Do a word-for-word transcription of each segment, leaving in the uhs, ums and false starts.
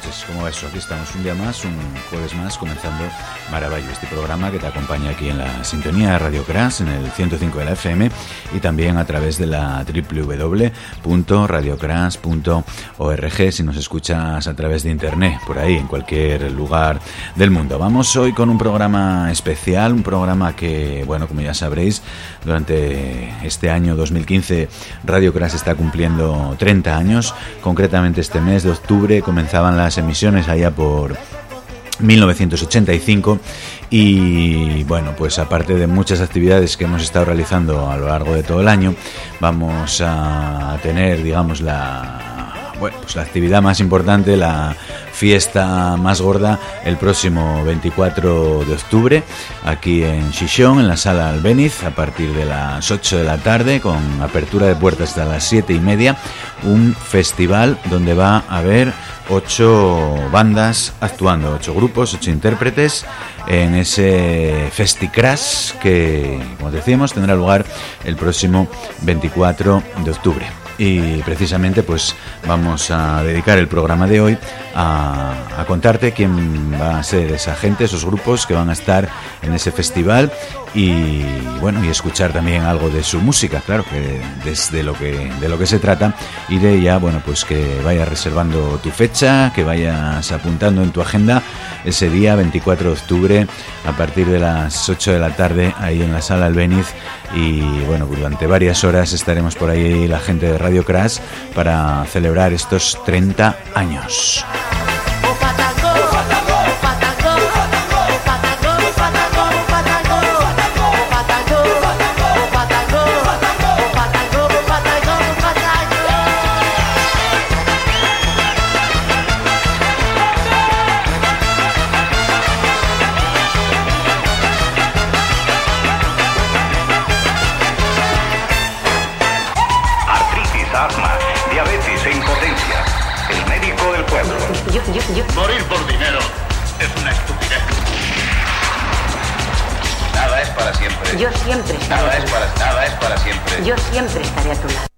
noches, ¿cómo va eso? Aquí estamos un día más, un jueves más, comenzando Maravallo, este programa que te acompaña aquí en la sintonía de Radio Crash, en el ciento cinco de la F M, y también a través de la doble u doble u doble u punto radio crash punto org si nos escuchas a través de internet, por ahí, en cualquier lugar del mundo. Vamos hoy con un programa especial, un programa que, bueno, como ya sabréis, durante este año dos mil quince Radio Crash está cumpliendo treinta años, concretamente este mes de octubre comenzaban las emisiones allá por mil novecientos ochenta y cinco y bueno, pues aparte de muchas actividades que hemos estado realizando a lo largo de todo el año, vamos a tener, digamos, la bueno, pues la actividad más importante, la fiesta más gorda, el próximo veinticuatro de octubre aquí en Xixón, en la Sala Albéniz, a partir de las ocho de la tarde, con apertura de puertas hasta las siete y media, un festival donde va a haber ocho bandas actuando, ocho grupos, ocho intérpretes en ese Festicrash que, como decíamos, tendrá lugar el próximo veinticuatro de octubre. Y precisamente pues vamos a dedicar el programa de hoy a, a contarte quién va a ser esa gente, esos grupos que van a estar en ese festival y bueno, y escuchar también algo de su música, claro, que desde lo que de lo que se trata, y de ya, bueno, pues que vayas reservando tu fecha, que vayas apuntando en tu agenda ese día veinticuatro de octubre a partir de las ocho de la tarde ahí en la Sala Albéniz. Y bueno, durante varias horas estaremos por ahí la gente de Radio Crash para celebrar estos treinta años. Morir por dinero es una estupidez. Nada es para siempre. Yo siempre estaré nada a tu es para lado. Nada es para siempre. Yo siempre estaré a tu lado.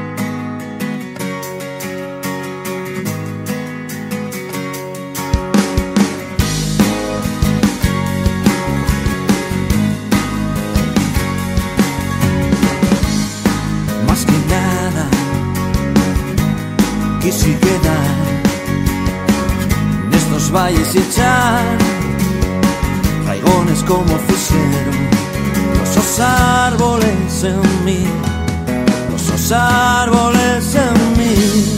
Más que nada quisiera quedar nestos valles e echar raigones como fixeron los os árboles en mí, los os árboles en mí.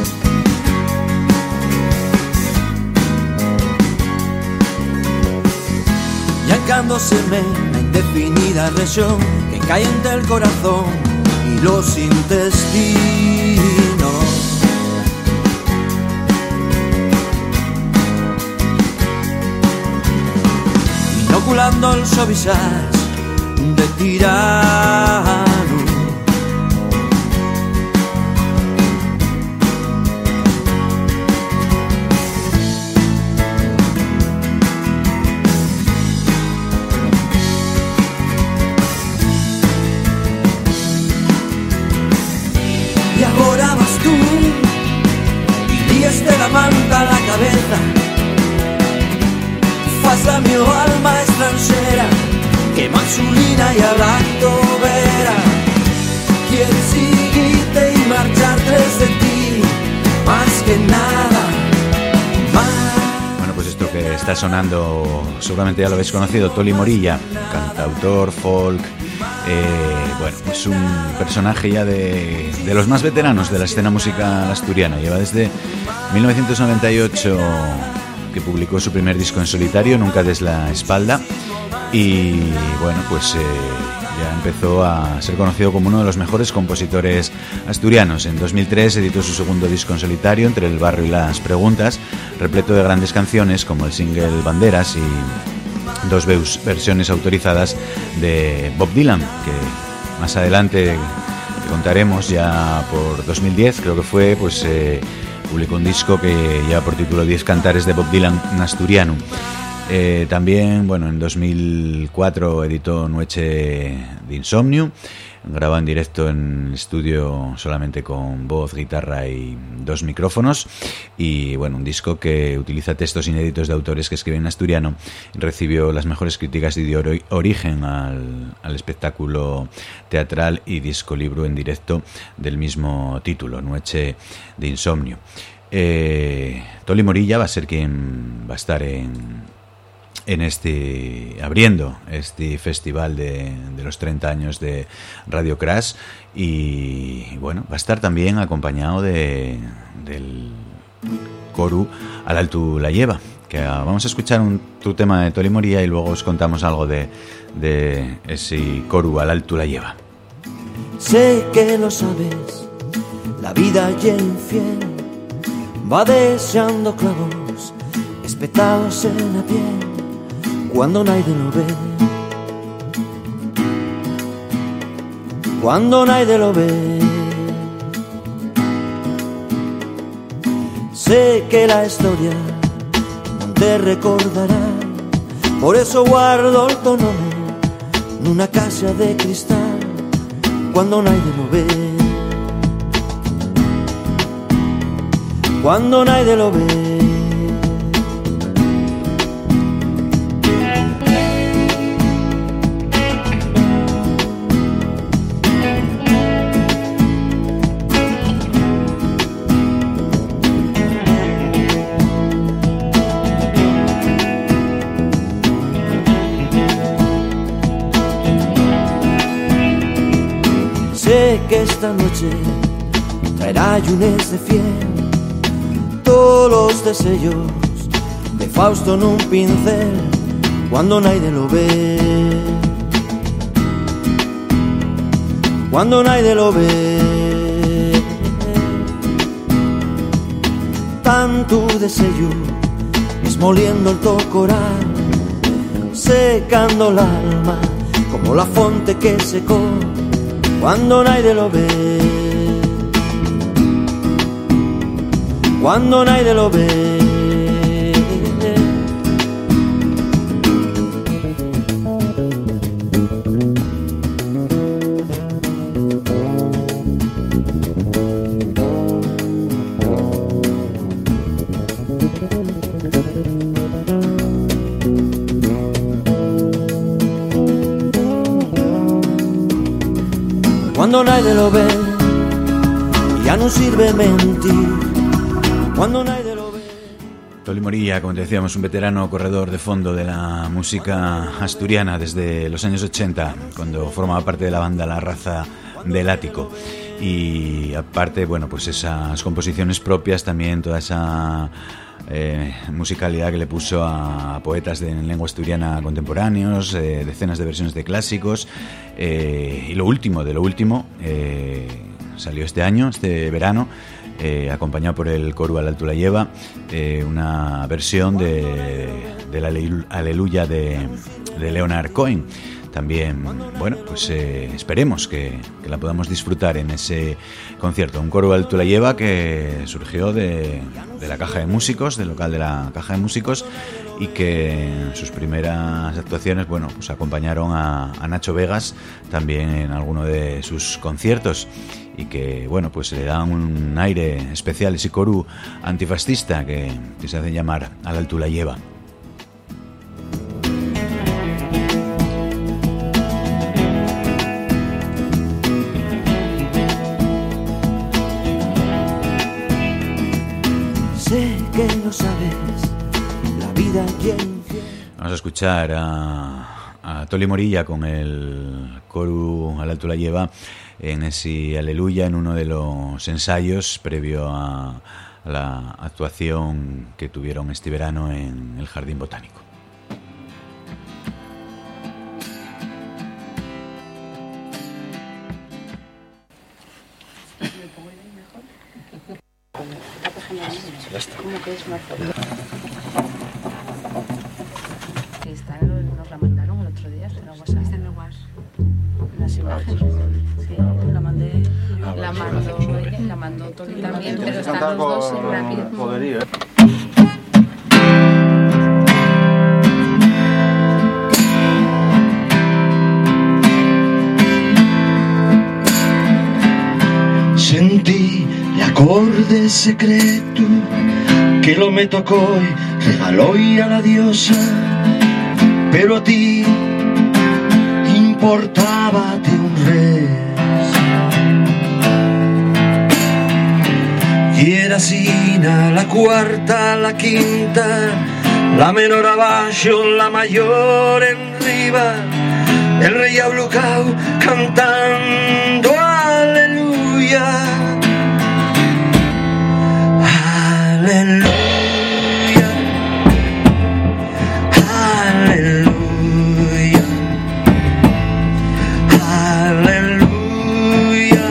Y ancándoseme la indefinida región que cae entre el corazón y los intestinos, inoculando el suavizar de tirano. Y ahora vas tú y líeste la manta a la cabeza, fas la mi alma extranjera que mansulina y hablando vera. Quieres seguirte y marchar tras de ti, más que nada, más. Bueno, pues esto que está sonando seguramente ya lo habéis conocido, Toli Morilla, cantautor, folk, eh, bueno, es un personaje ya de, de los más veteranos de la escena musical asturiana. Lleva desde mil novecientos noventa y ocho que publicó su primer disco en solitario, Nunca des la espalda, y bueno, pues eh, ya empezó a ser conocido como uno de los mejores compositores asturianos. En dos mil tres editó su segundo disco en solitario, Entre el barro y las preguntas, repleto de grandes canciones como el single Banderas y dos veus, versiones autorizadas de Bob Dylan, que más adelante te contaremos. Ya por dos mil diez creo que fue, pues eh, publicó un disco que lleva por título diez cantares de Bob Dylan en asturiano. Eh, también, bueno, en dos mil cuatro editó Noche de Insomnio. grabado en directo en el estudio solamente con voz, guitarra y dos micrófonos. Y bueno, un disco que utiliza textos inéditos de autores que escriben en asturiano. Recibió las mejores críticas y dio origen al, al espectáculo teatral y disco libro en directo del mismo título, Noche de Insomnio. Eh, Toli Morilla va a ser quien va a estar en, en este, abriendo este festival de, de los treinta años de Radio Crash, y bueno, va a estar también acompañado de, del Coru Al Altu la Lleva, que vamos a escuchar un tu tema de Toli Morilla y luego os contamos algo de, de ese Coru Al Altu la Lleva. Sé que lo sabes, la vida y el infiel va deseando clavos espetados en la piel cuando nadie lo ve, cuando nadie lo ve. Sé que la historia no te recordará, por eso guardo el tu nombre en una casa de cristal cuando nadie lo ve, cuando nadie lo ve. Sé que esta noche traerá ayunes de fiel, todos los deseos de Fausto en un pincel cuando nadie lo ve, cuando nadie lo ve. Tanto deseo esmoliendo el tocoral, secando el alma como la fonte que secó cuando nadie lo ve, cuando nadie lo ve. Cuando nadie lo ve, ya no sirve mentir. Cuando nadie lo ve. Toli Morilla, como te decíamos, un veterano corredor de fondo de la música asturiana desde los años ochenta, cuando formaba parte de la banda La Raza del Ático. Y aparte, bueno, pues esas composiciones propias, también toda esa eh, musicalidad que le puso a poetas de, en lengua asturiana contemporáneos, eh, decenas de versiones de clásicos. Eh, y lo último de lo último, eh, salió este año, este verano, eh, acompañado por el Coru Al Altu la Lleva, eh, una versión de, de la Aleluya de, de Leonard Cohen. También, bueno, pues eh, esperemos que, que la podamos disfrutar en ese concierto. Un Coru Al Altu la Lleva que surgió de, de la Caja de Músicos, del local de la Caja de Músicos, y que en sus primeras actuaciones, bueno, pues acompañaron a, a Nacho Vegas también en alguno de sus conciertos, y que, bueno, pues le dan un aire especial, ese coru antifascista que, que se hace llamar Al Altu la Lleva. Sé que lo sabes, la vida quien... Vamos a escuchar a, a Toli Morilla con el Coru Al Altu la Lleva en ese Aleluya, en uno de los ensayos previo a la actuación que tuvieron este verano en el Jardín Botánico. ¿Cómo que es mejor? Esta nos la mandaron el otro día, pero WhatsApp. Está en el WhatsApp. Las imágenes. Sí, la mandé. La mandó ella, la mandó Toli también, pero están los dos en la misma. Podería, ¿eh? de secreto che lo me tocó y regaló y a la diosa, pero a ti importaba de un res. Y era sina la cuarta, la quinta, la menor abajo, la mayor en riba, el rey ablucao cantando aleluya, aleluya, aleluya, aleluya,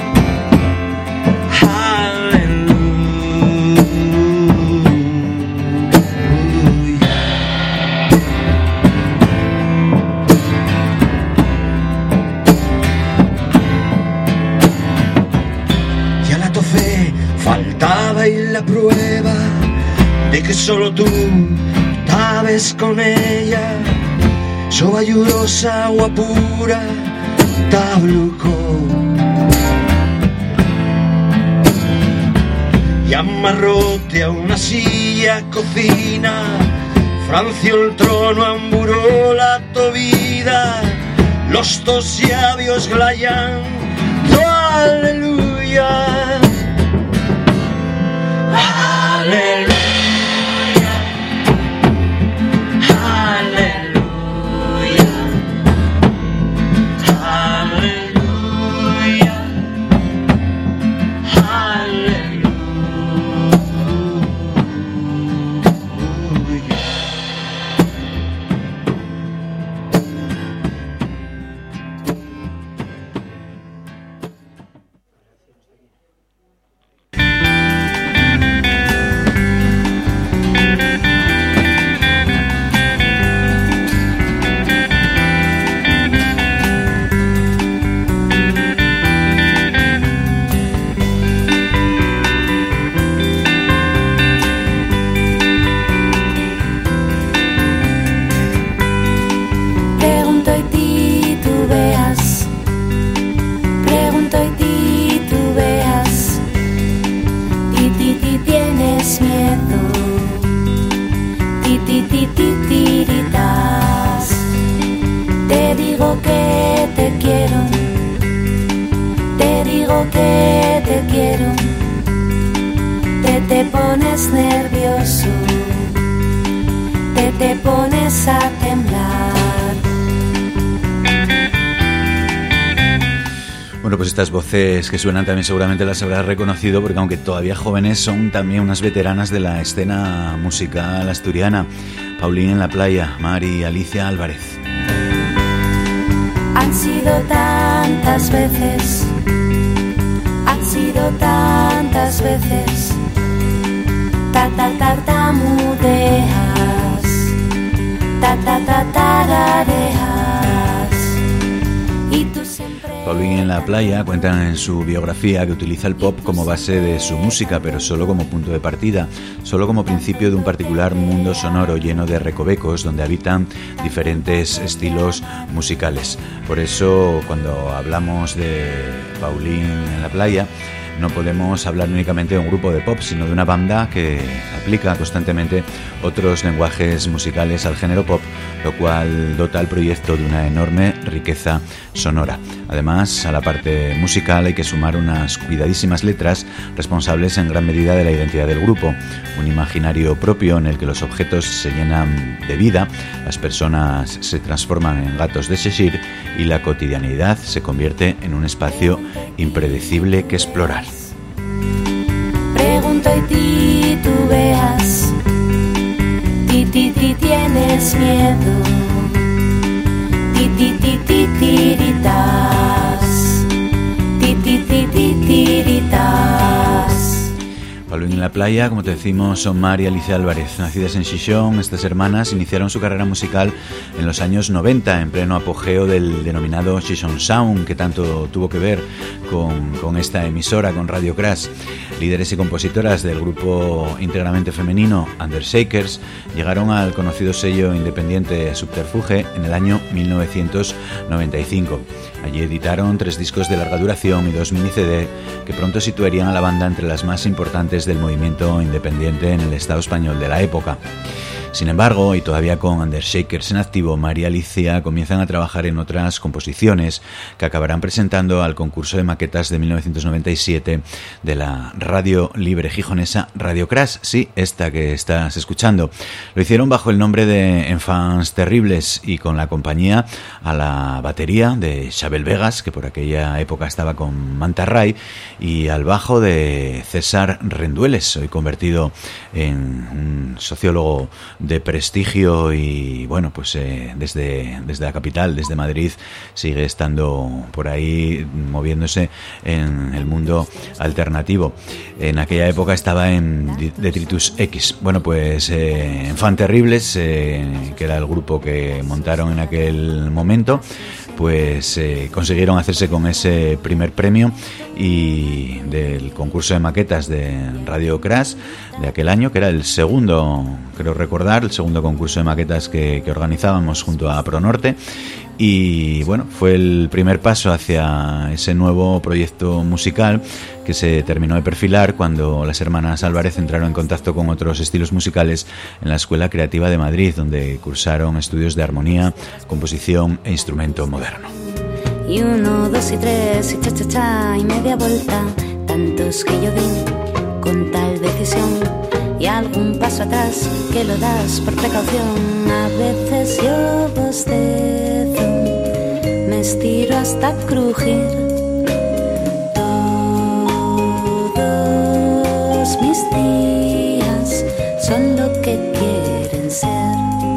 faltaba y la prueba de que solo tú estabas con ella, sobayurosa agua pura, tabluco. Y amarrote a una silla cocina, franció el trono, amburó la tobida, los dos labios glayan, aleluya. Aleluya, aleluya, aleluya, aleluya. Te digo que te quiero, te digo que te quiero, te te pones nervioso, te te pones a temblar. Bueno, pues estas voces que suenan también seguramente las habrás reconocido, porque aunque todavía jóvenes son también unas veteranas de la escena musical asturiana. Paulín en la playa, Mari y Alicia Álvarez. Han sido tantas veces, han sido tantas veces, ta ta tartamudeas, ta ta ta tarareas, y tú siempre... Paulín en la playa cuentan en su biografía que utiliza el pop como base de su música, pero solo como punto de partida, solo como principio de un particular mundo sonoro lleno de recovecos donde habitan diferentes estilos musicales. Por eso, cuando hablamos de Paulín en la playa, no podemos hablar únicamente de un grupo de pop, sino de una banda que aplica constantemente otros lenguajes musicales al género pop, lo cual dota al proyecto de una enorme riqueza sonora. Además, a la parte musical hay que sumar unas cuidadísimas letras responsables en gran medida de la identidad del grupo, un imaginario propio en el que los objetos se llenan de vida, las personas se transforman en gatos de Cheshire y la cotidianidad se convierte en un espacio impredecible que explorar. Pregunto y ti tú veas, ti ti ti tienes miedo, ti ti ti ti tiritas, ti ti ti ti tiritas. Paulín en la playa, como te decimos, son Mar y Alicia Álvarez. Nacidas en Xixón, estas hermanas iniciaron su carrera musical en los años noventa, en pleno apogeo del denominado Xixón Sound, que tanto tuvo que ver con, con esta emisora, con Radio Crash. Líderes y compositoras del grupo íntegramente femenino Undershakers llegaron al conocido sello independiente Subterfuge en el año mil novecientos noventa y cinco. Allí editaron tres discos de larga duración y dos mini C D que pronto situarían a la banda entre las más importantes del movimiento independiente en el Estado español de la época. Sin embargo, y todavía con Undershakers en activo, María y Alicia comienzan a trabajar en otras composiciones que acabarán presentando al concurso de maquetas de mil novecientos noventa y siete de la radio libre gijonesa Radio Crash, sí, esta que estás escuchando. Lo hicieron bajo el nombre de Enfants Terribles y con la compañía a la batería de Xabel Vegas, que por aquella época estaba con Manta Ray, y al bajo de César Rendueles, hoy convertido en un sociólogo de prestigio y bueno, pues eh, desde, desde la capital, desde Madrid, sigue estando por ahí moviéndose en el mundo alternativo. En aquella época estaba en Detritus X. Bueno, pues eh, Enfants Terribles, eh, que era el grupo que montaron en aquel momento, pues eh, consiguieron hacerse con ese primer premio y del concurso de maquetas de Radio Crash de aquel año, que era el segundo, creo recordar, el segundo concurso de maquetas que, que organizábamos junto a Pronorte. Y bueno, fue el primer paso hacia ese nuevo proyecto musical que se terminó de perfilar cuando las hermanas Álvarez entraron en contacto con otros estilos musicales en la Escuela Creativa de Madrid, donde cursaron estudios de armonía, composición e instrumento moderno. Y uno, dos y tres, y cha cha cha, y media vuelta, tantos que yo di con tal decisión, y algún paso atrás que lo das por precaución. A veces yo bostezo, me estiro hasta crujir. Todos mis días son lo que quieren ser.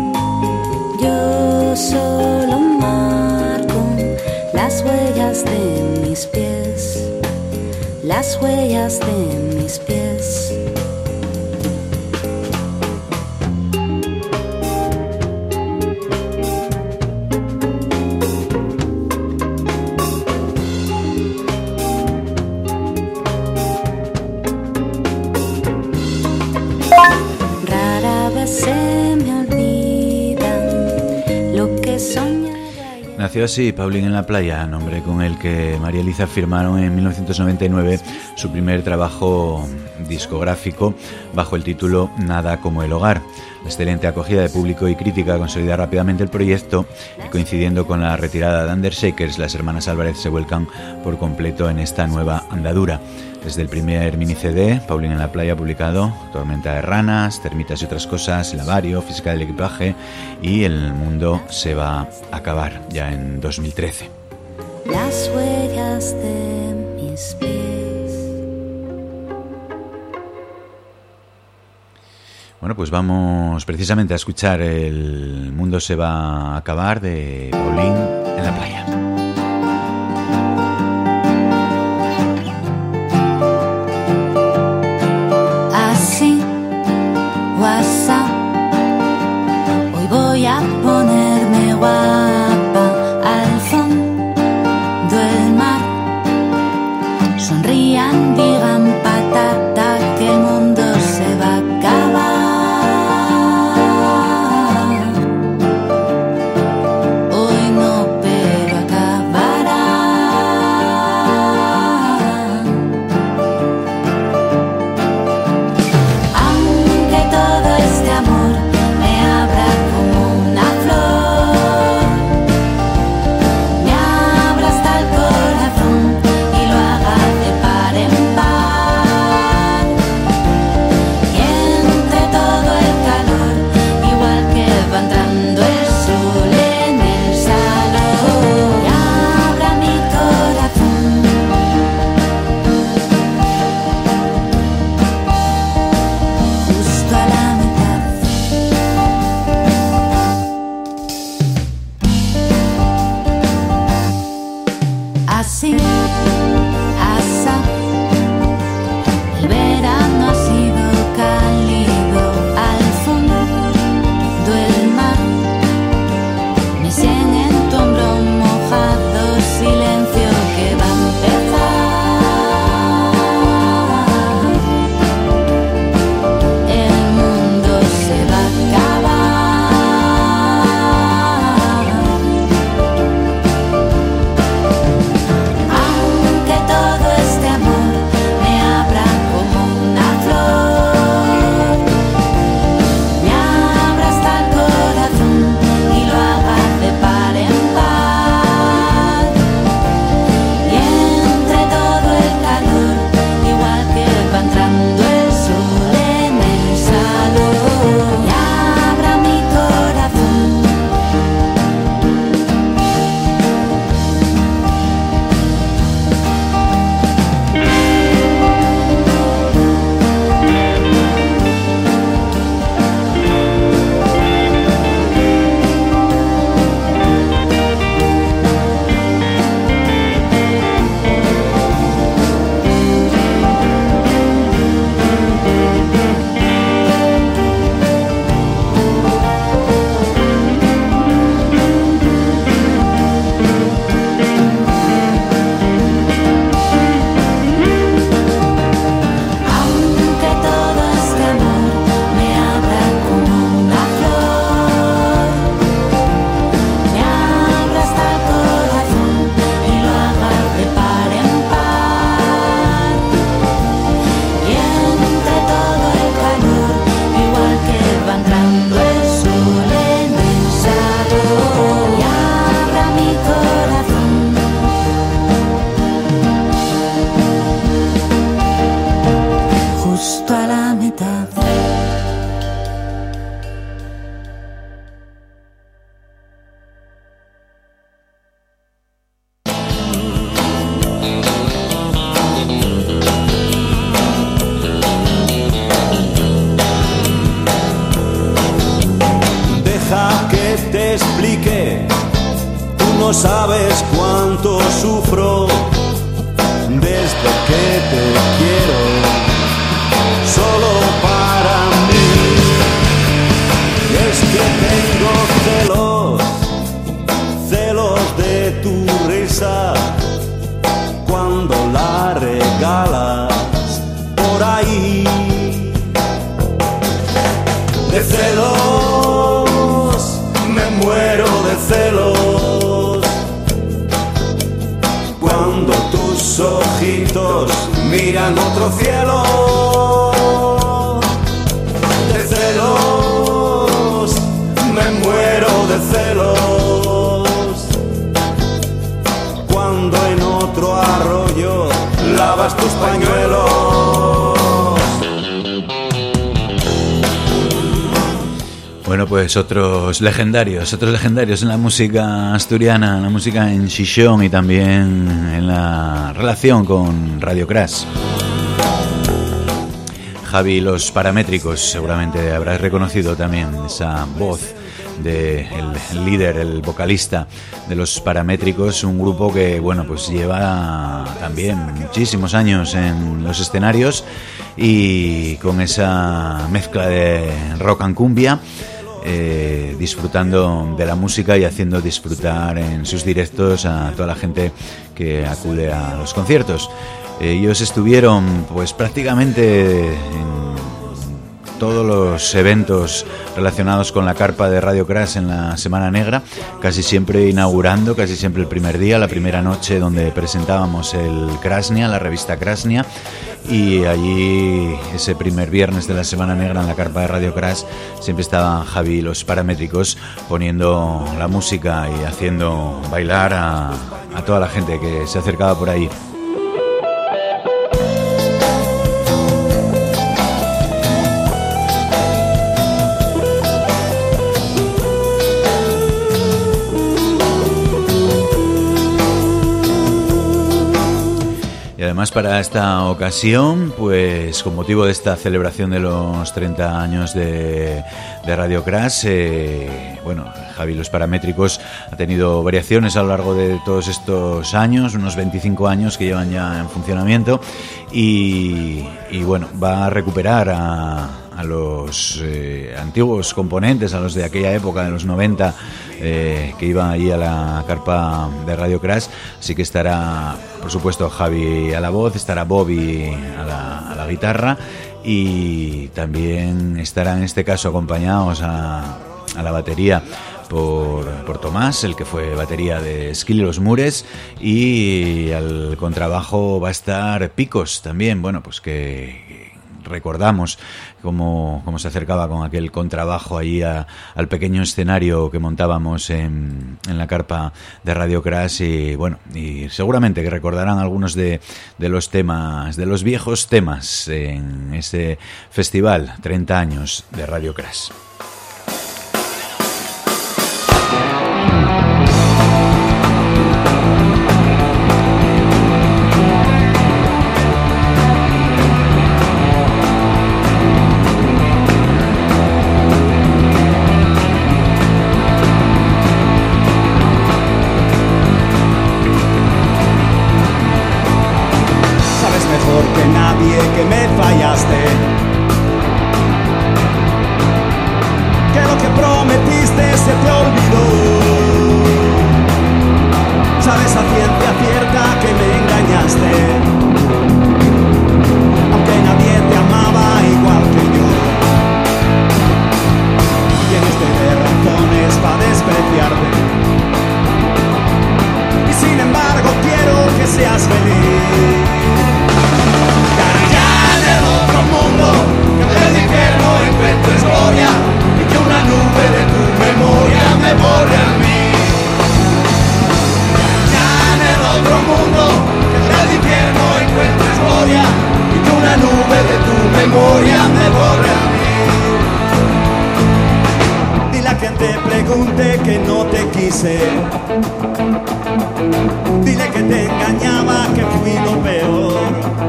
Yo solo marco las huellas de mis pies, las huellas de mis pies. Nació así Paulín en la playa, nombre con el que María y Alicia firmaron en mil novecientos noventa y nueve su primer trabajo discográfico bajo el título Nada como el hogar. La excelente acogida de público y crítica consolida rápidamente el proyecto y coincidiendo con la retirada de Undershakers, las hermanas Álvarez se vuelcan por completo en esta nueva andadura. Desde el primer mini C D, Paulín en la playa, publicado Tormenta de ranas, Termitas y otras cosas, Lavario, Física del equipaje y El mundo se va a acabar, ya en dos mil trece. Las huellas de mis pies. Bueno, pues vamos precisamente a escuchar El mundo se va a acabar de Paulín en la playa. WhatsApp, hoy voy a ponerme guapa al fondo del mar. Sonrían, digan patata, que el mundo se va a acabar. Hoy no, pero acá. no sabes cuánto sufro desde que te quiero solo para mí. Y es que tengo celos, celos de tu risa cuando la regalas por ahí. De celos, me muero de celos cuando tus ojitos miran otro cielo. De celos, me muero de celos cuando en otro arroyo lavas tus pañuelos. Bueno, pues otros legendarios, otros legendarios en la música asturiana, en la música en Xixón y también en la relación con Radio Crash. Javi, Los Paramétricos, seguramente habrás reconocido también esa voz del de líder, el vocalista de Los Paramétricos, un grupo que, bueno, pues lleva también muchísimos años en los escenarios y con esa mezcla de rock and cumbia. Eh, disfrutando de la música y haciendo disfrutar en sus directos a toda la gente que acude a los conciertos. Ellos estuvieron pues prácticamente en todos los eventos relacionados con la carpa de Radio Crash en la Semana Negra, casi siempre inaugurando, casi siempre el primer día, la primera noche donde presentábamos el Krasnia, la revista Krasnia. Y allí, ese primer viernes de la Semana Negra en la carpa de Radio Crash, siempre estaban Javi y Los Paramétricos poniendo la música y haciendo bailar a, a toda la gente que se acercaba por ahí. Además, para esta ocasión, pues con motivo de esta celebración de los treinta años de, de Radio Crash, eh, bueno, Javi Los Paramétricos ha tenido variaciones a lo largo de todos estos años, unos veinticinco años que llevan ya en funcionamiento, y, y bueno, va a recuperar a, a los eh, antiguos componentes, a los de aquella época, de los noventa, eh, que iban allí a la carpa de Radio Crash. Así que estará, por supuesto, Javi a la voz, estará Bobby a la, a la guitarra, y también estará en este caso acompañados a, a la batería por, por Tomás, el que fue batería de Esquil y los Mures, y al contrabajo va a estar Picos también, bueno, pues que recordamos cómo, cómo se acercaba con aquel contrabajo ahí a, al pequeño escenario que montábamos en, en la carpa de Radio Crash, y bueno, y seguramente que recordarán algunos de, de los temas, de los viejos temas en ese festival, treinta años de Radio Crash. Dile que te engañaba, que fui lo peor.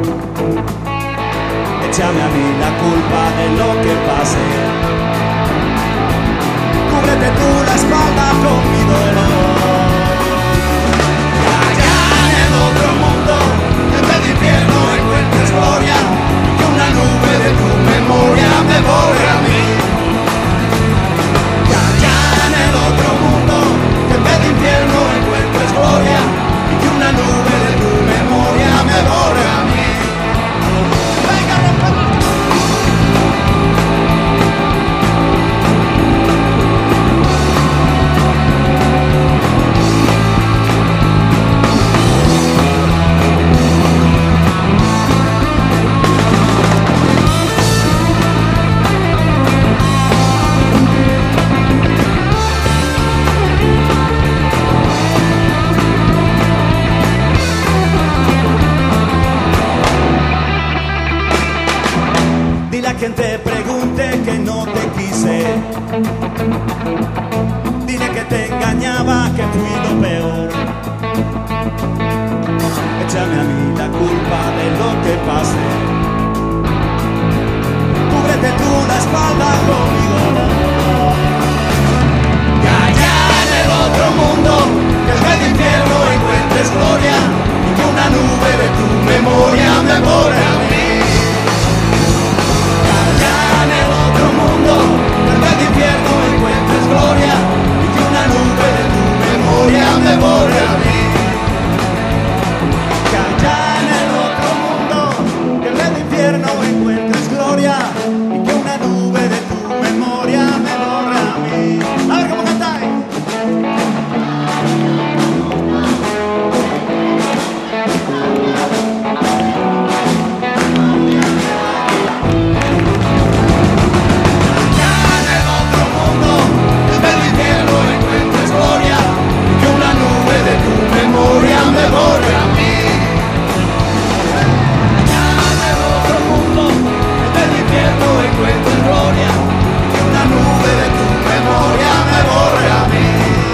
Échame a mí la culpa de lo que pase. Cúbrete tú la espalda con mi dolor. quien te pregunte que no te quise. Dile que te engañaba, que fui lo peor. Échame a mí la culpa de lo que pase. Cúbrete tú la espalda conmigo. Que allá en el otro mundo, que en el infierno encuentres gloria, y que una nube de tu memoria me borre a mí. Que allá en el otro mundo, que en el infierno encuentres gloria, y que una nube de tu memoria me borre a mí. Que allá en el otro mundo, que en el infierno encuentres gloria, y que una nube de tu memoria me borre a mí. A ver cómo cantáis. Me borre a mí. Allá en el otro mundo, en el infierno encuentro gloria, que una nube de tu memoria me borre a mí.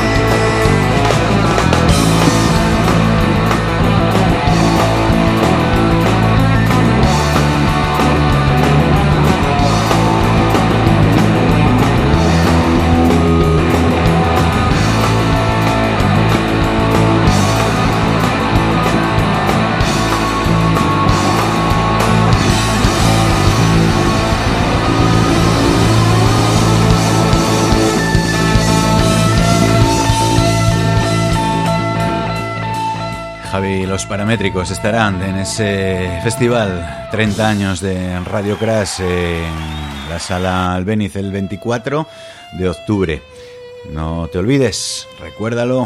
Javi y los Paramétricos estarán en ese festival treinta años de Radio Crash en la Sala Albéniz el veinticuatro de octubre. No te olvides, recuérdalo.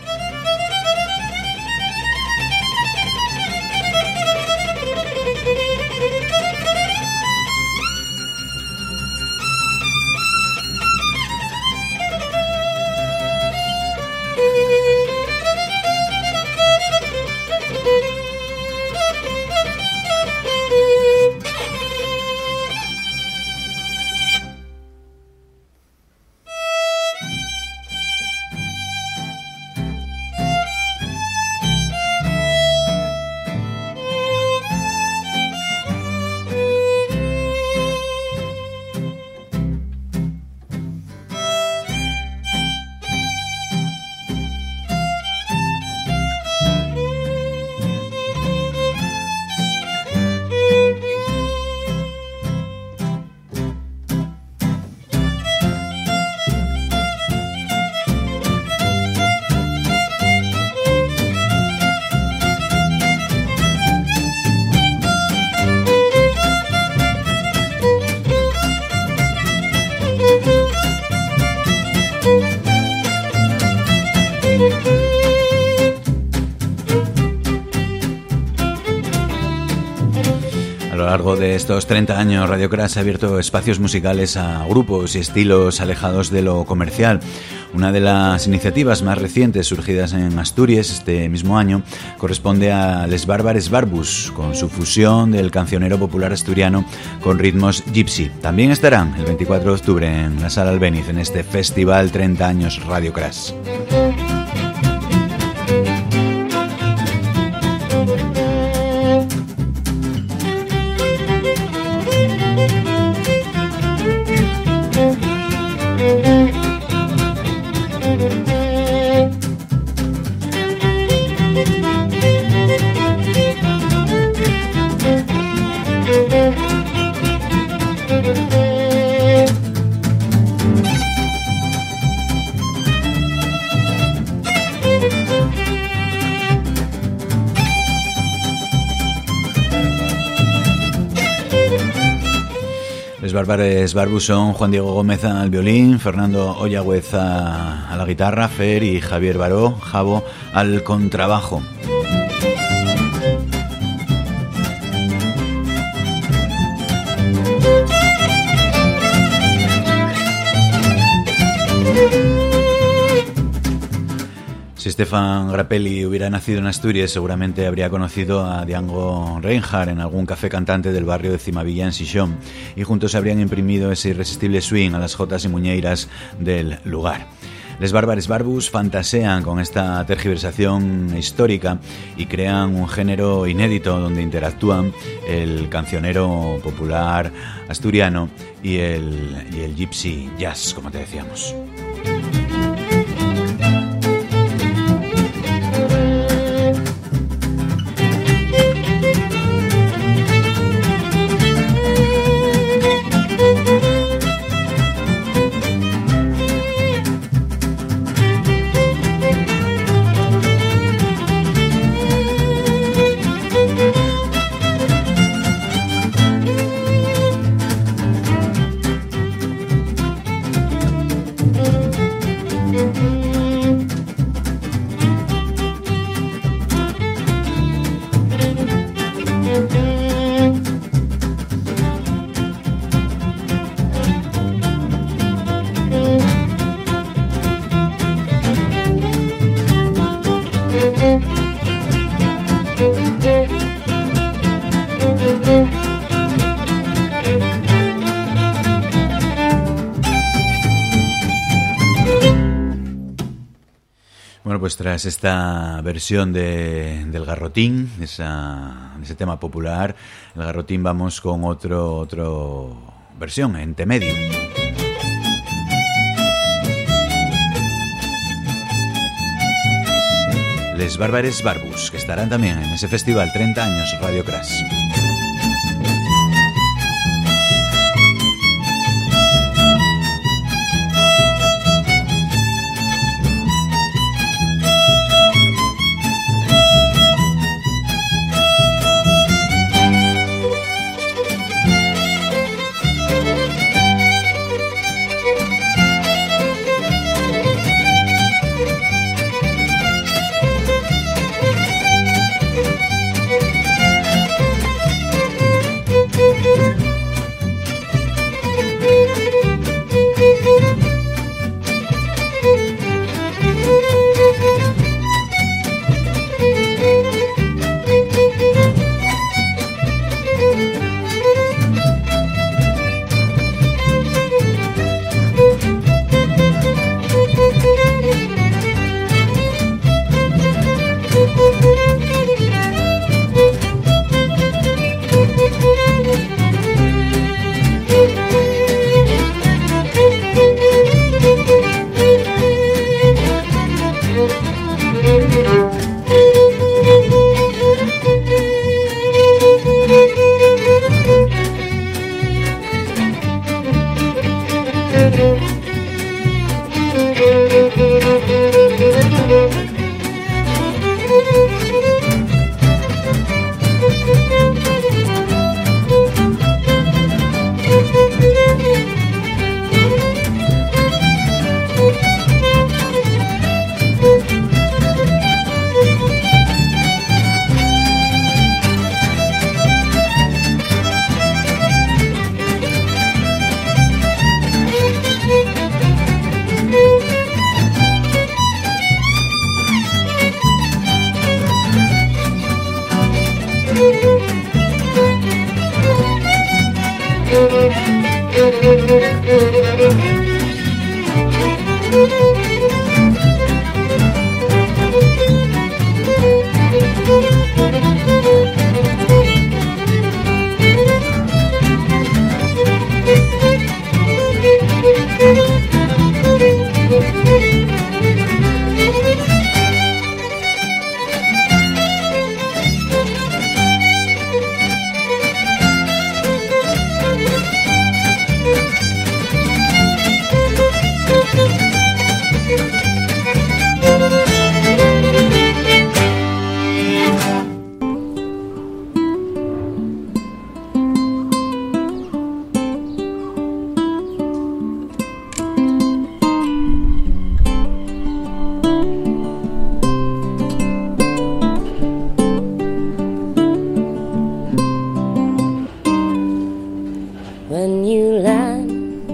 A lo largo de estos treinta años, Radio Crash ha abierto espacios musicales a grupos y estilos alejados de lo comercial. Una de las iniciativas más recientes surgidas en Asturias este mismo año corresponde a Les Bárbares Barbus, con su fusión del cancionero popular asturiano con ritmos gypsy. También estarán el veinticuatro de octubre en la Sala Albéniz en este festival treinta años Radio Crash. Les Bárbares Barbus son Juan Diego Gómez al violín, Fernando Ollagüez a, a la guitarra, Fer y Javier Baró, Javo, al contrabajo. Sí, Si Stefan Grappelli hubiera nacido en Asturias, seguramente habría conocido a Django Reinhardt en algún café cantante del barrio de Cimavilla en Xixón, y juntos habrían imprimido ese irresistible swing a las jotas y muñeiras del lugar. Les Bárbares Barbus fantasean con esta tergiversación histórica y crean un género inédito donde interactúan el cancionero popular asturiano y el, y el gypsy jazz, como te decíamos. Pues tras esta versión de, del Garrotín, esa, ese tema popular, el Garrotín, vamos con otro, otro versión, Ente Medio. Les Bárbares Barbus, que estarán también en ese festival treinta años Radio Crash.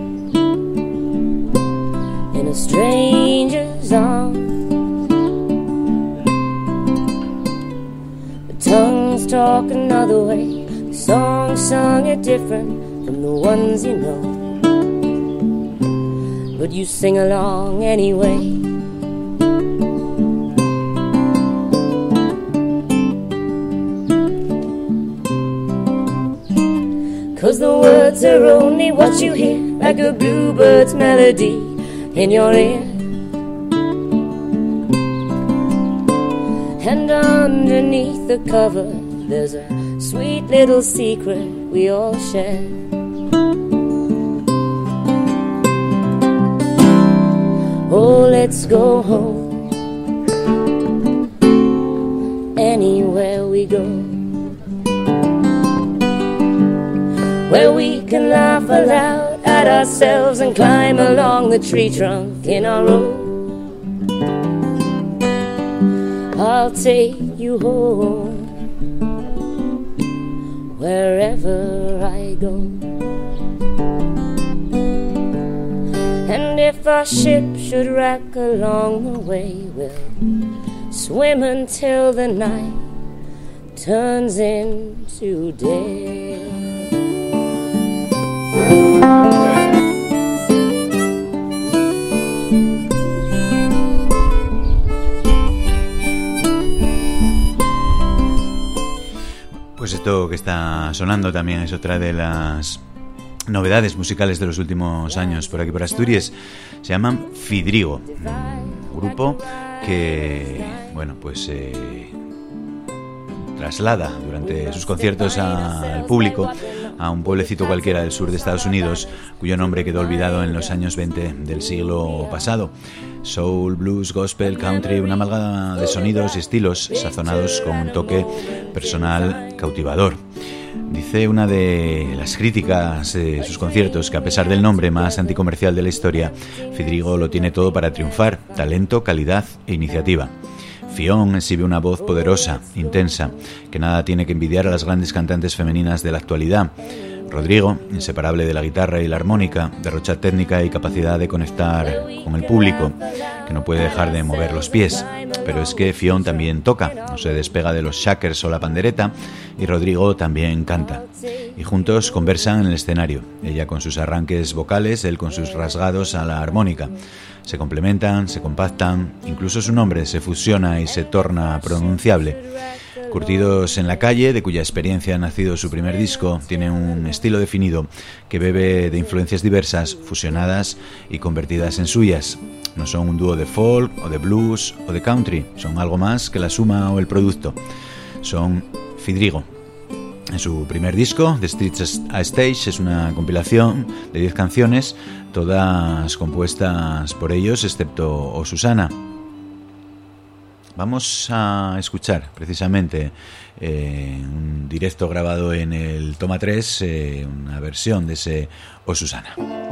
stranger's arms, talk another way. The songs sung are different from the ones you know, but you sing along anyway. Cause the words are only what you hear, like a bluebird's melody in your ear. And underneath the cover, there's a sweet little secret we all share. Oh, let's go home, anywhere we go, where we can laugh aloud at ourselves and climb along the tree trunk in our row. I'll take you home, wherever I go. And if our ship should wreck along the way, we'll swim until the night turns into day. Pues esto que está sonando también es otra de las novedades musicales de los últimos años por aquí por Asturias. Se llaman Fidrigo, un grupo que, bueno, pues eh, traslada durante sus conciertos a, al público a un pueblecito cualquiera del sur de Estados Unidos, cuyo nombre quedó olvidado en los años veinte del siglo pasado. Soul, blues, gospel, country, una amalgama de sonidos y estilos sazonados con un toque personal cautivador. Dice una de las críticas de sus conciertos que, a pesar del nombre más anticomercial de la historia, Fidrigo lo tiene todo para triunfar: talento, calidad e iniciativa. Fionn exhibe una voz poderosa, intensa, que nada tiene que envidiar a las grandes cantantes femeninas de la actualidad. Rodrigo, inseparable de la guitarra y la armónica, derrocha técnica y capacidad de conectar con el público, que no puede dejar de mover los pies. Pero es que Fionn también toca, no se despega de los shakers o la pandereta, y Rodrigo también canta. Y juntos conversan en el escenario, ella con sus arranques vocales, él con sus rasgados a la armónica. Se complementan, se compactan, incluso su nombre se fusiona y se torna pronunciable. Curtidos en la calle, de cuya experiencia ha nacido su primer disco, tiene un estilo definido que bebe de influencias diversas, fusionadas y convertidas en suyas. No son un dúo de folk o de blues o de country, son algo más que la suma o el producto. Son Fidrigo. En su primer disco, The Streets a Stage, es una compilación de diez canciones, todas compuestas por ellos, excepto O Susana. Vamos a escuchar precisamente eh, un directo grabado en el Toma tres, eh, una versión de ese O Susana.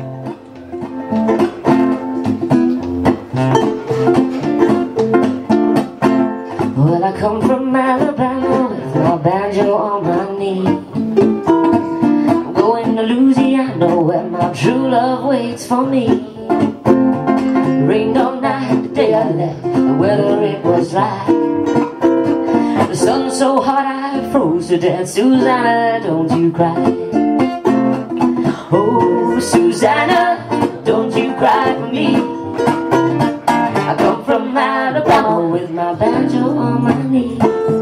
Well, I come from Alabama with my banjo on my knee. I'm going to Louisiana where my true love waits for me. It rained all night the day I left, the weather it was right. The sun so hot I froze to death. Susanna, don't you cry. Oh, Susanna, don't you cry for me. I come from Alabama with my banjo on my knee.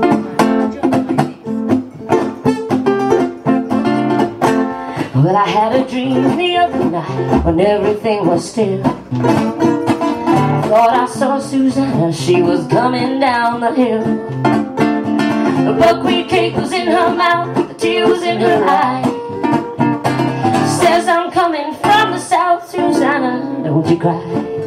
Well, I had a dream the other night when everything was still. I thought I saw Susanna, she was coming down the hill. The buckwheat cake was in her mouth, the tear was in her eye. She says, I'm coming from the south, Susanna, don't you cry.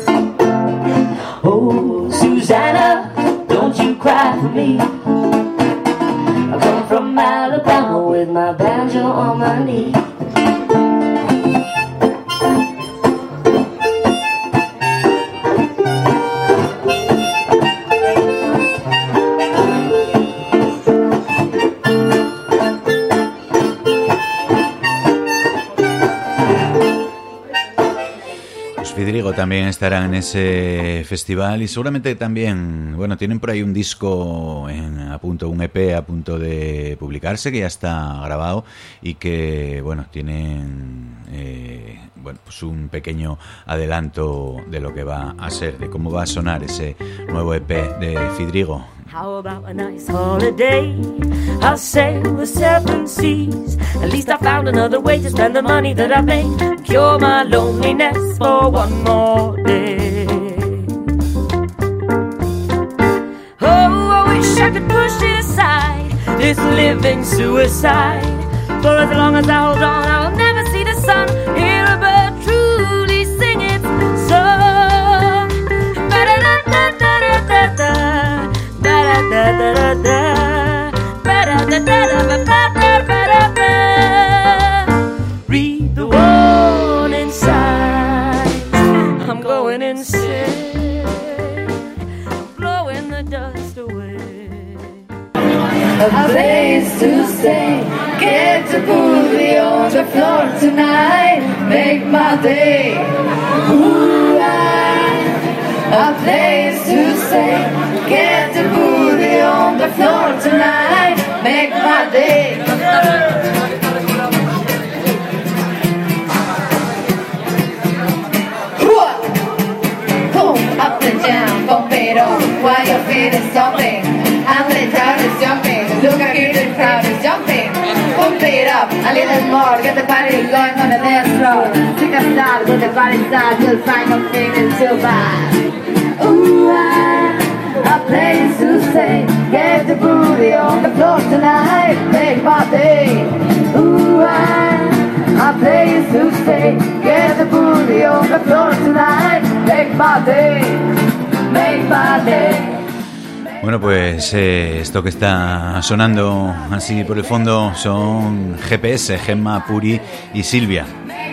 Oh, Susanna, don't you cry for me. I come from Alabama with my banjo on my knee. también estarán en ese festival y seguramente también, bueno, tienen por ahí un disco en, a punto, un E P a punto de publicarse que ya está grabado y que, bueno, tienen eh, bueno, pues un pequeño adelanto de lo que va a ser, de cómo va a sonar ese nuevo E P de Fidrigo. How about a nice holiday? I'll sail the seven seas. At least I found another way to spend the money that I made. Cure my loneliness for one more day. Oh, I wish I could push it aside, this living suicide. For as long as I hold on, I will never see the sun. Hear a bird truly sing its song. Ba-da-da-da-da-da-da. Da da da da da, ba da da da da ba ba ba da ba. Read the warning signs. I'm going insane, blowing the dust away. A place to stay, get to booty on the floor tonight, make my day. Ooh, I, a place to stay, get the booty on the floor tonight, make my day. Boom, up and down, bump it up while your feet is stomping. And the crowd is jumping, look at you, the crowd is jumping. Pump it up a little more, get the party going on the dance floor. Take a start with the party start, you'll find I'm feeling too bad. Ooh, I, a place to stay, get the booty on the floor tonight, make my day. Ooh, I, a place to stay, get the booty on the floor tonight, make my day, make my day. Bueno, pues eh, esto que está sonando así por el fondo son G P S, Gemma, Puri y Silvia.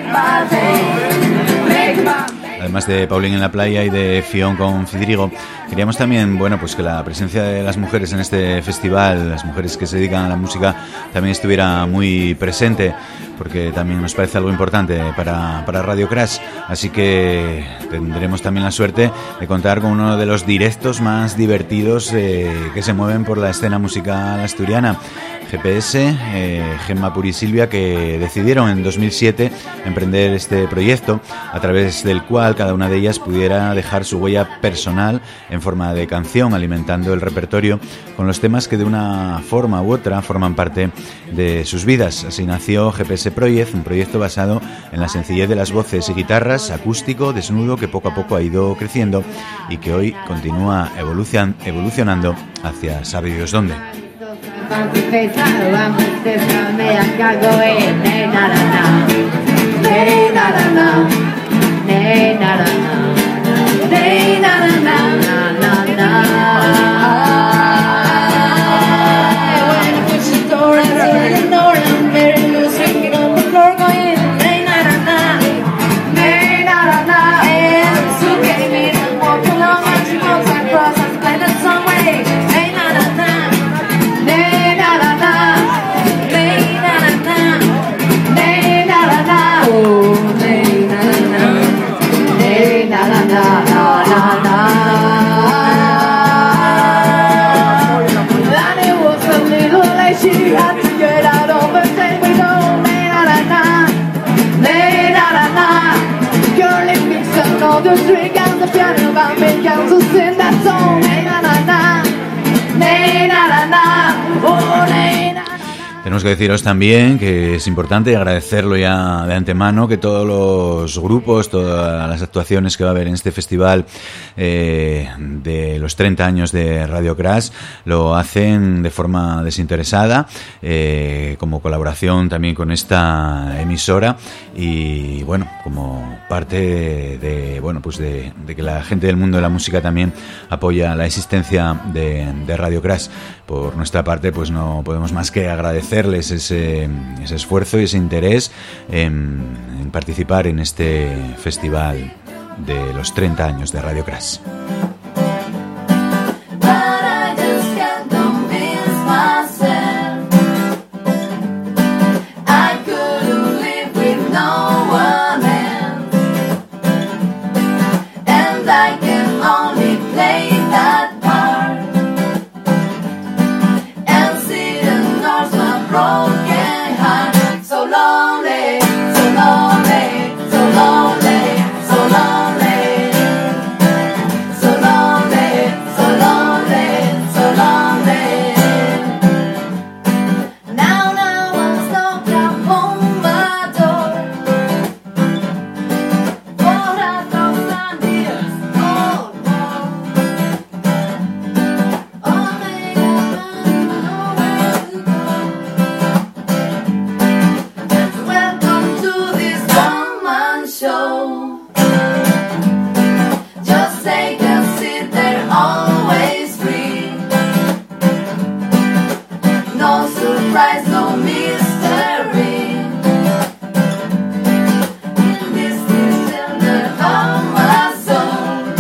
Además de Paulín en la playa y de Fion con Fidrigo, queríamos también, bueno, pues que la presencia de las mujeres en este festival, las mujeres que se dedican a la música, también estuviera muy presente, porque también nos parece algo importante para, para Radio Crash. Así que tendremos también la suerte de contar con uno de los directos más divertidos eh, que se mueven por la escena musical asturiana. G P S, eh, Gemma, Puri y Silvia, que decidieron en dos mil siete emprender este proyecto, a través del cual cada una de ellas pudiera dejar su huella personal en forma de canción, alimentando el repertorio con los temas que de una forma u otra forman parte de sus vidas. Así nació G P S Project, un proyecto basado en la sencillez de las voces y guitarras, acústico, desnudo, que poco a poco ha ido creciendo y que hoy continúa evolucion- evolucionando hacia sabe Dios dónde. Funky face, I'm a step from me, I gotta go in. Nay, na na na. Nay, na na na. Nay, na na na. Nay, na na na. Na na na. When I push the door and turn the door, I'm very loose, swinging on the floor, going. Nay, na na na. Nay, na na na. And I'm so getting in and walk along, and she walks across and play the song way. Nay, na na na. Nay, na na na. Nay, na na na. Nay, na na na. Oh, nay, na na na. Nay, na na na, na na na. And it was a little late, she had to get out of the day. We go, nay, na na na. Nay, na na na. Girlie mix another drink and the piano band began to sing that song. Nay, na na na. Nay, na na na. Oh, nay, na. Tenemos que deciros también que es importante agradecerlo ya de antemano, que todos los grupos, todas las actuaciones que va a haber en este festival eh, de los treinta años de Radio Crash lo hacen de forma desinteresada, eh, como colaboración también con esta emisora y bueno, como parte de, de bueno pues de, de que la gente del mundo de la música también apoya la existencia de, de Radio Crash. Por nuestra parte, pues no podemos más que agradecerles ese, ese esfuerzo y ese interés en, en participar en este festival de los treinta años de Radio Crash. Sometimes I can only play that part and see the Norseman broken heart. So lonely, so lonely, so lonely, so lonely, so lonely, so lonely, so lonely. Now, now I'm stuck upon my door. For a thousand years, oh no. Oh my God, I don't know where to go. Welcome to this one-man show. Just take a seat, they're always free. No surprise, no mystery. In this cylinder of my soul,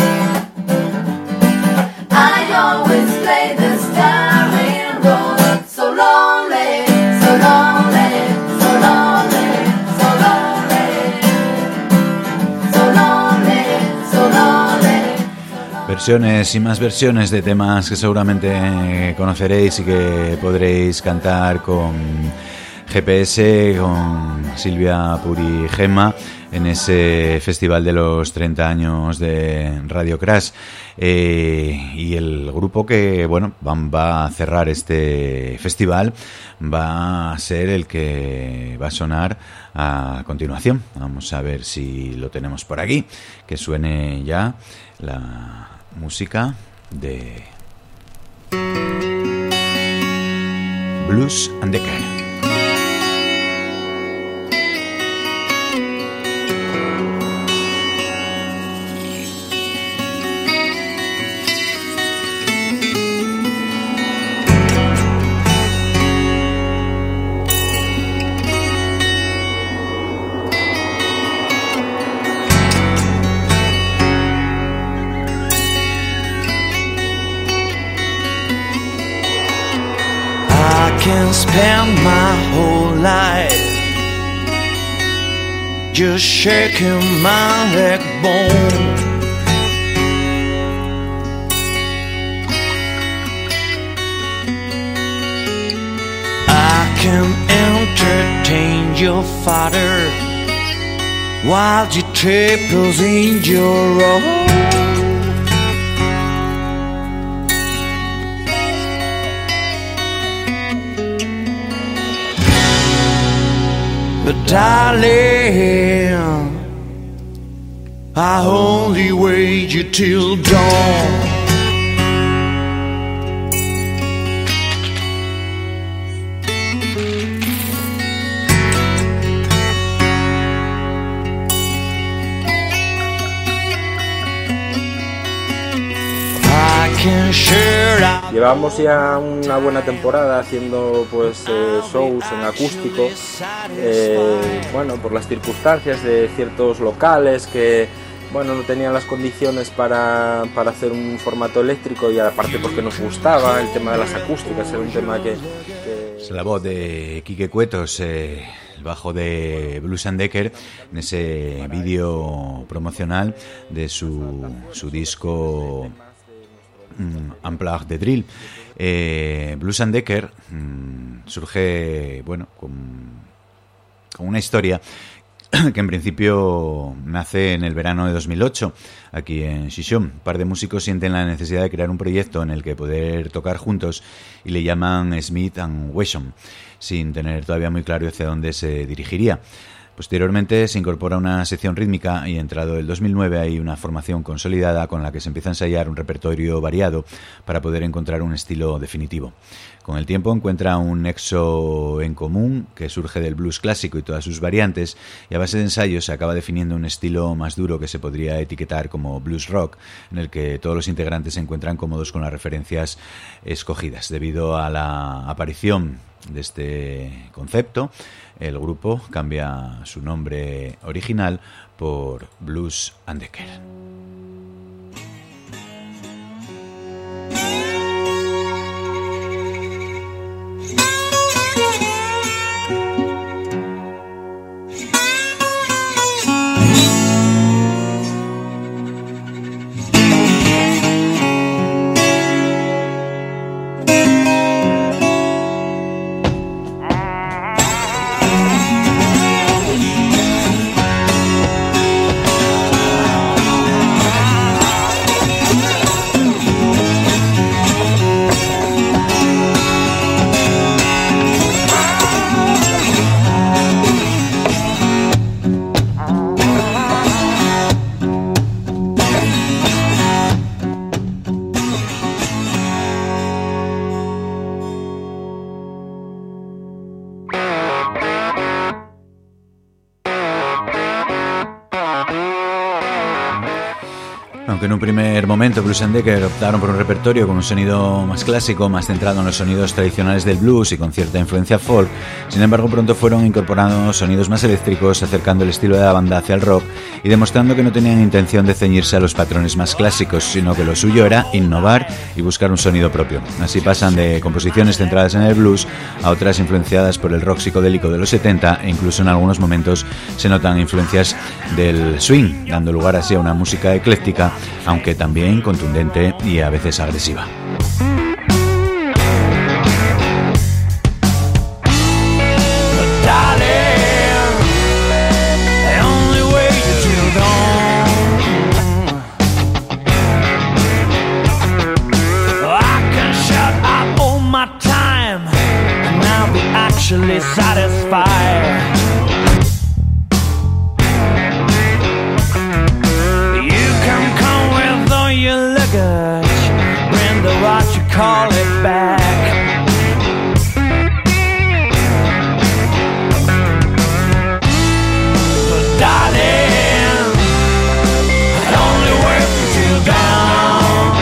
I always play the starring role. So lonely, so lonely, so lonely, so lonely, so lonely, so lonely. Versiones y más versiones de temas que seguramente conoceréis y que podréis cantar con G P S, con Silvia Puri Gemma en ese festival de los treinta años de Radio Crash. Eh, y el grupo que bueno van, va a cerrar este festival va a ser el que va a sonar a continuación. Vamos a ver si lo tenemos por aquí, que suene ya la música de Blues and Decker. Can spend my whole life just shaking my leg bone. I can entertain your father while you triples in your own. But darling, I only wait you till dawn. I can share out. Llevamos ya una buena temporada haciendo pues eh, shows en acústico, eh, bueno, por las circunstancias de ciertos locales que bueno, no tenían las condiciones para, para hacer un formato eléctrico, y aparte porque nos gustaba el tema de las acústicas, era un tema que... que... Es la voz de Quique Cuetos, eh, el bajo de Blues and Decker, en ese vídeo promocional de su, su disco um, Unplugged the Drill. Eh, Blues and Decker um, surge, bueno, con, con una historia que en principio nace en el verano de dos mil ocho, aquí en Xixón. Un par de músicos sienten la necesidad de crear un proyecto en el que poder tocar juntos y le llaman Smith and Wesson, sin tener todavía muy claro hacia dónde se dirigiría. Posteriormente se incorpora una sección rítmica y entrado el dos mil nueve hay una formación consolidada con la que se empieza a ensayar un repertorio variado para poder encontrar un estilo definitivo. Con el tiempo encuentra un nexo en común que surge del blues clásico y todas sus variantes, y a base de ensayos se acaba definiendo un estilo más duro que se podría etiquetar como blues rock, en el que todos los integrantes se encuentran cómodos con las referencias escogidas. Debido a la aparición de este concepto, el grupo cambia su nombre original por Blues and Decker. Aunque en un primer momento Blues and Decker optaron por un repertorio con un sonido más clásico, más centrado en los sonidos tradicionales del blues y con cierta influencia folk, sin embargo pronto fueron incorporando sonidos más eléctricos, acercando el estilo de la banda hacia el rock y demostrando que no tenían intención de ceñirse a los patrones más clásicos, sino que lo suyo era innovar y buscar un sonido propio. Así pasan de composiciones centradas en el blues a otras influenciadas por el rock psicodélico de los setenta e incluso en algunos momentos se notan influencias del swing, dando lugar así a una música ecléctica, aunque también contundente y a veces agresiva. Call it back. But darling, I'd only work until dawn.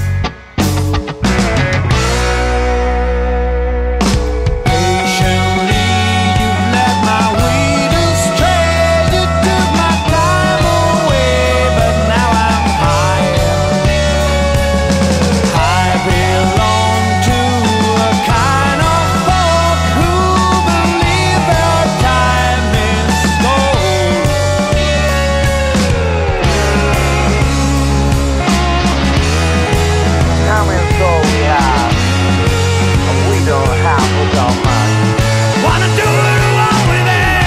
Patiently you let my weed astray. You took my time away, but now I'm high. I belong to a kind of folk who believe their time is gold. Time is gold we have, and we don't have what's our mind. Wanna do it along with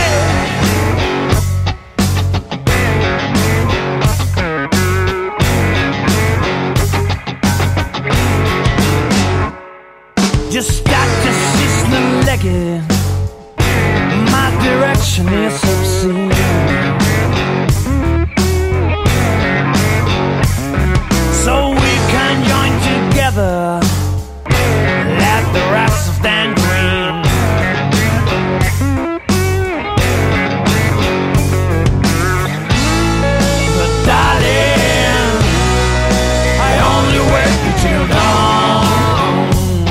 it. Just got to system-legged. My direction is obscene. So we can join together. Let the rest of them green. But darling, I only wait until dawn.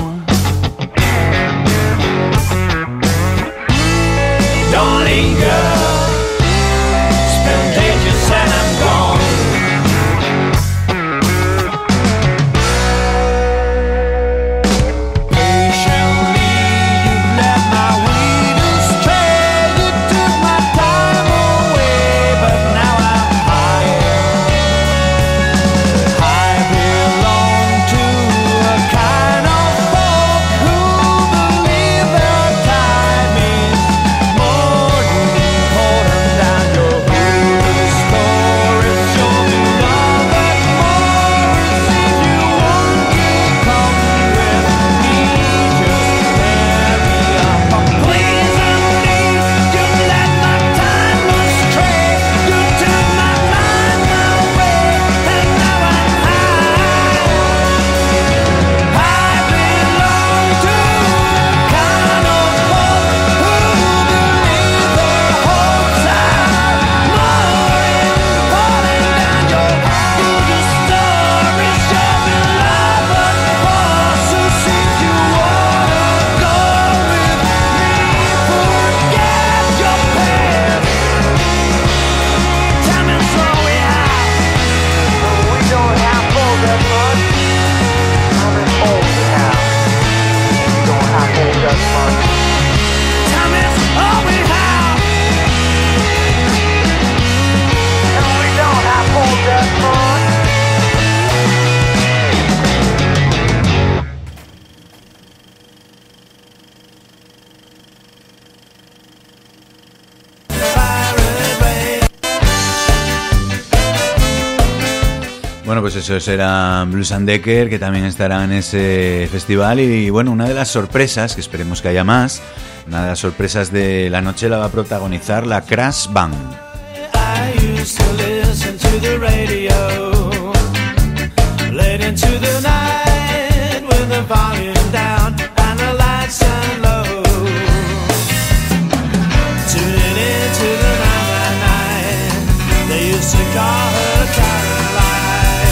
Don't linger, spend ages and I'm gone. Patiently you let my weed astray. You took my time away, but now I'm high. I belong to a kind of folk who believe their time is more important than your good stories. Show me love and more. If you won't keep come with me, just let me up. Please and please, you let my time astray. You took my mind away, and now I'm high. I belong to a kind of folk who believe their hopes are more important than your good stories. Show me love and force. So since you wanna go with me, forget your past. Time is all we have, but we don't have all that much. Time is all we have. We don't have all that much. Time is all we have, and we don't have all that much. Bueno, pues eso será Blues and Decker, que también estará en ese festival. Y bueno, una de las sorpresas, que esperemos que haya más, una de las sorpresas de la noche la va a protagonizar la Crash Band. I used to listen to the radio late into the night with the volume down and the lights down low. Tuning into the nine nine nine, they used to call her Caroline.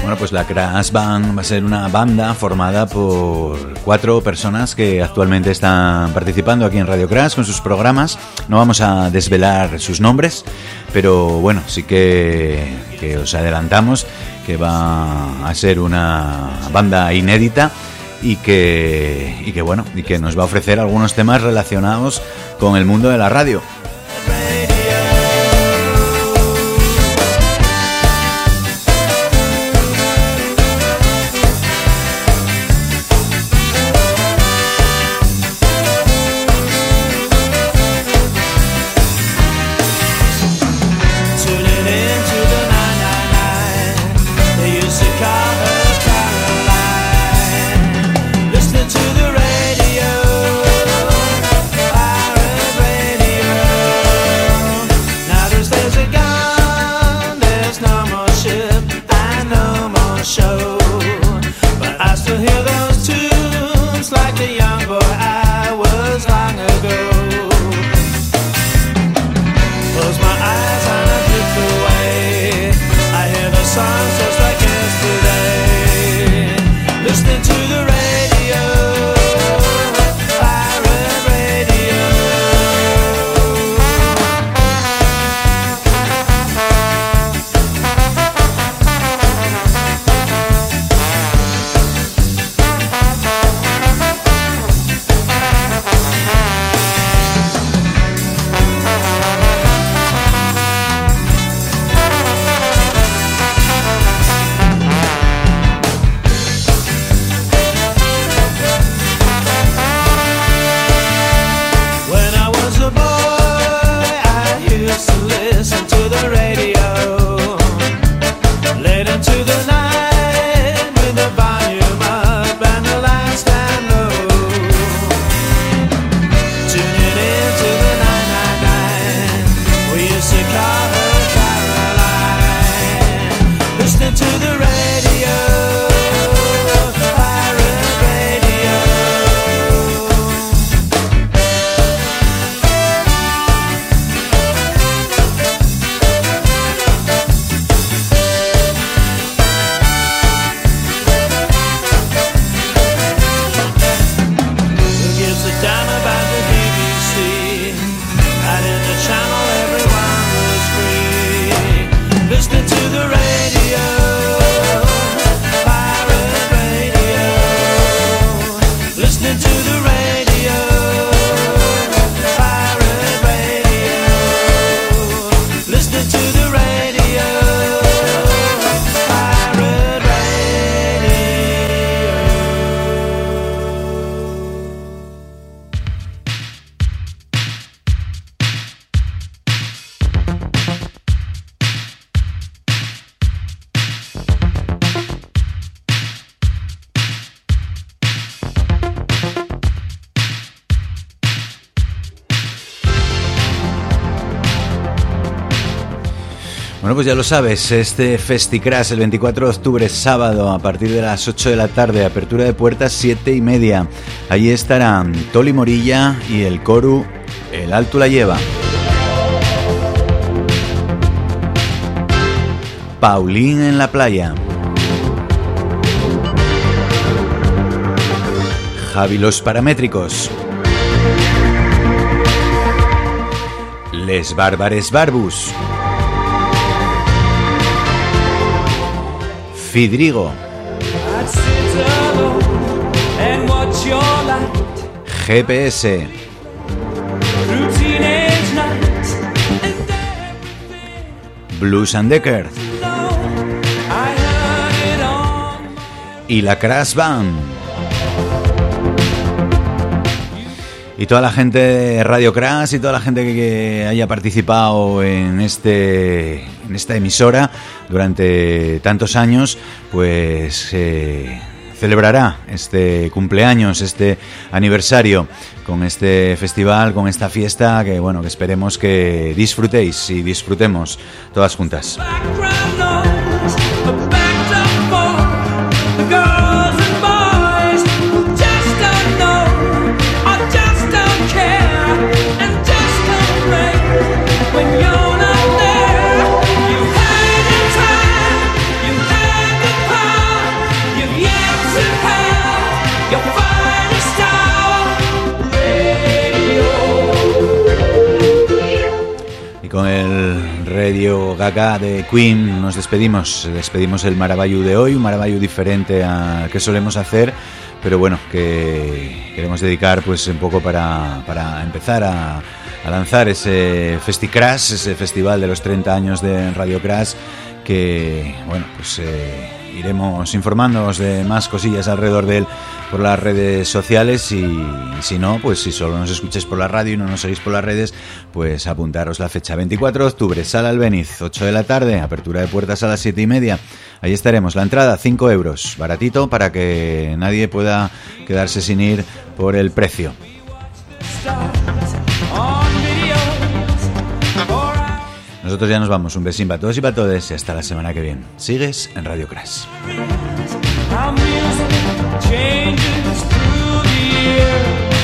Bueno, pues la Crash Band va a ser una banda formada por cuatro personas que actualmente están participando aquí en Radio Crash con sus programas. No vamos a desvelar sus nombres, pero bueno, sí que, que os adelantamos que va a ser una banda inédita y que, y que bueno, y que nos va a ofrecer algunos temas relacionados con el mundo de la radio. Bueno, pues ya lo sabes, este FestiCrash el veinticuatro de octubre, sábado, a partir de las ocho de la tarde, apertura de puertas siete y media. Allí estarán Toli Morilla y el Coru El Alto la Lleva. Paulín en la playa. Javi los Paramétricos. Les Bárbares Barbus. Fidrigo. G P S. Blues and Decker. Y la Crash Band. Y toda la gente de Radio Crash y toda la gente que, que haya participado en este en esta emisora durante tantos años, pues eh, celebrará este cumpleaños, este aniversario con este festival, con esta fiesta que bueno, que esperemos que disfrutéis y disfrutemos todas juntas. When you're not there, you hide in time, you hide the past. acá de Queen nos despedimos. Despedimos el Maravallu de hoy, un Maravallu diferente al que solemos hacer, pero bueno, que queremos dedicar pues un poco para, para empezar a, a lanzar ese FestiCrash, ese festival de los treinta años de Radio Crash, que bueno, pues eh, iremos informándonos de más cosillas alrededor de él por las redes sociales, y, y si no, pues si solo nos escucháis por la radio y no nos seguís por las redes, pues apuntaros la fecha: veinticuatro de octubre, Sala Albéniz, ocho de la tarde, apertura de puertas a las siete y media. Ahí estaremos. La entrada cinco euros, baratito, para que nadie pueda quedarse sin ir por el precio. Nosotros ya nos vamos. Un besín para todos y para todas, y hasta la semana que viene. Sigues en Radio Crash. Changes through the year.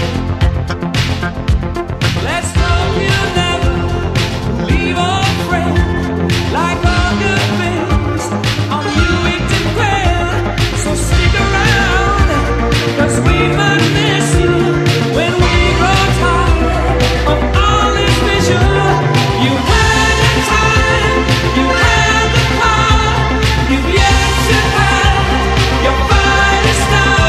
Let's hope you never leave a friend like all good things on you we depend. So stick around, cause we might miss you when we grow tired of all this vision. You had the time, you had the power, you've yet to have your finest hour.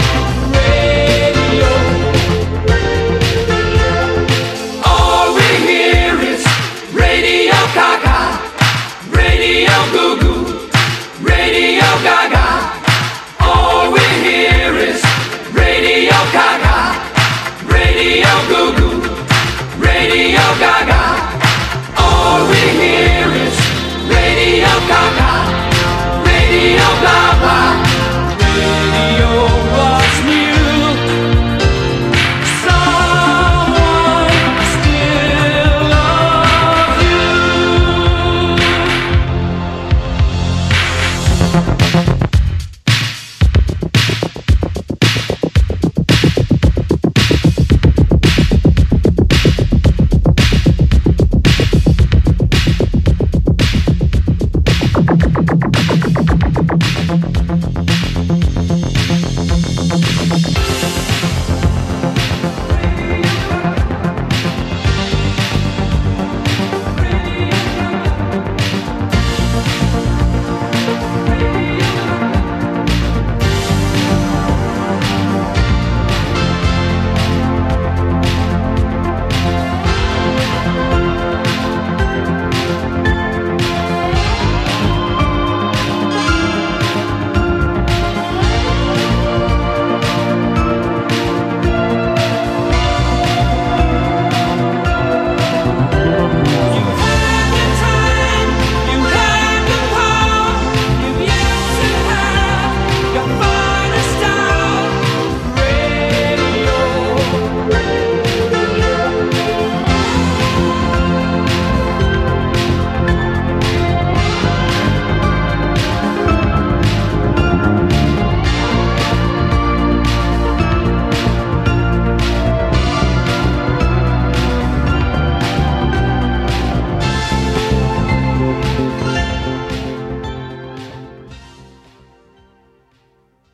Radio Goo Goo, Radio Gaga. All we hear is Radio Gaga, Radio Goo Goo, Radio Gaga. All we hear is Radio Gaga.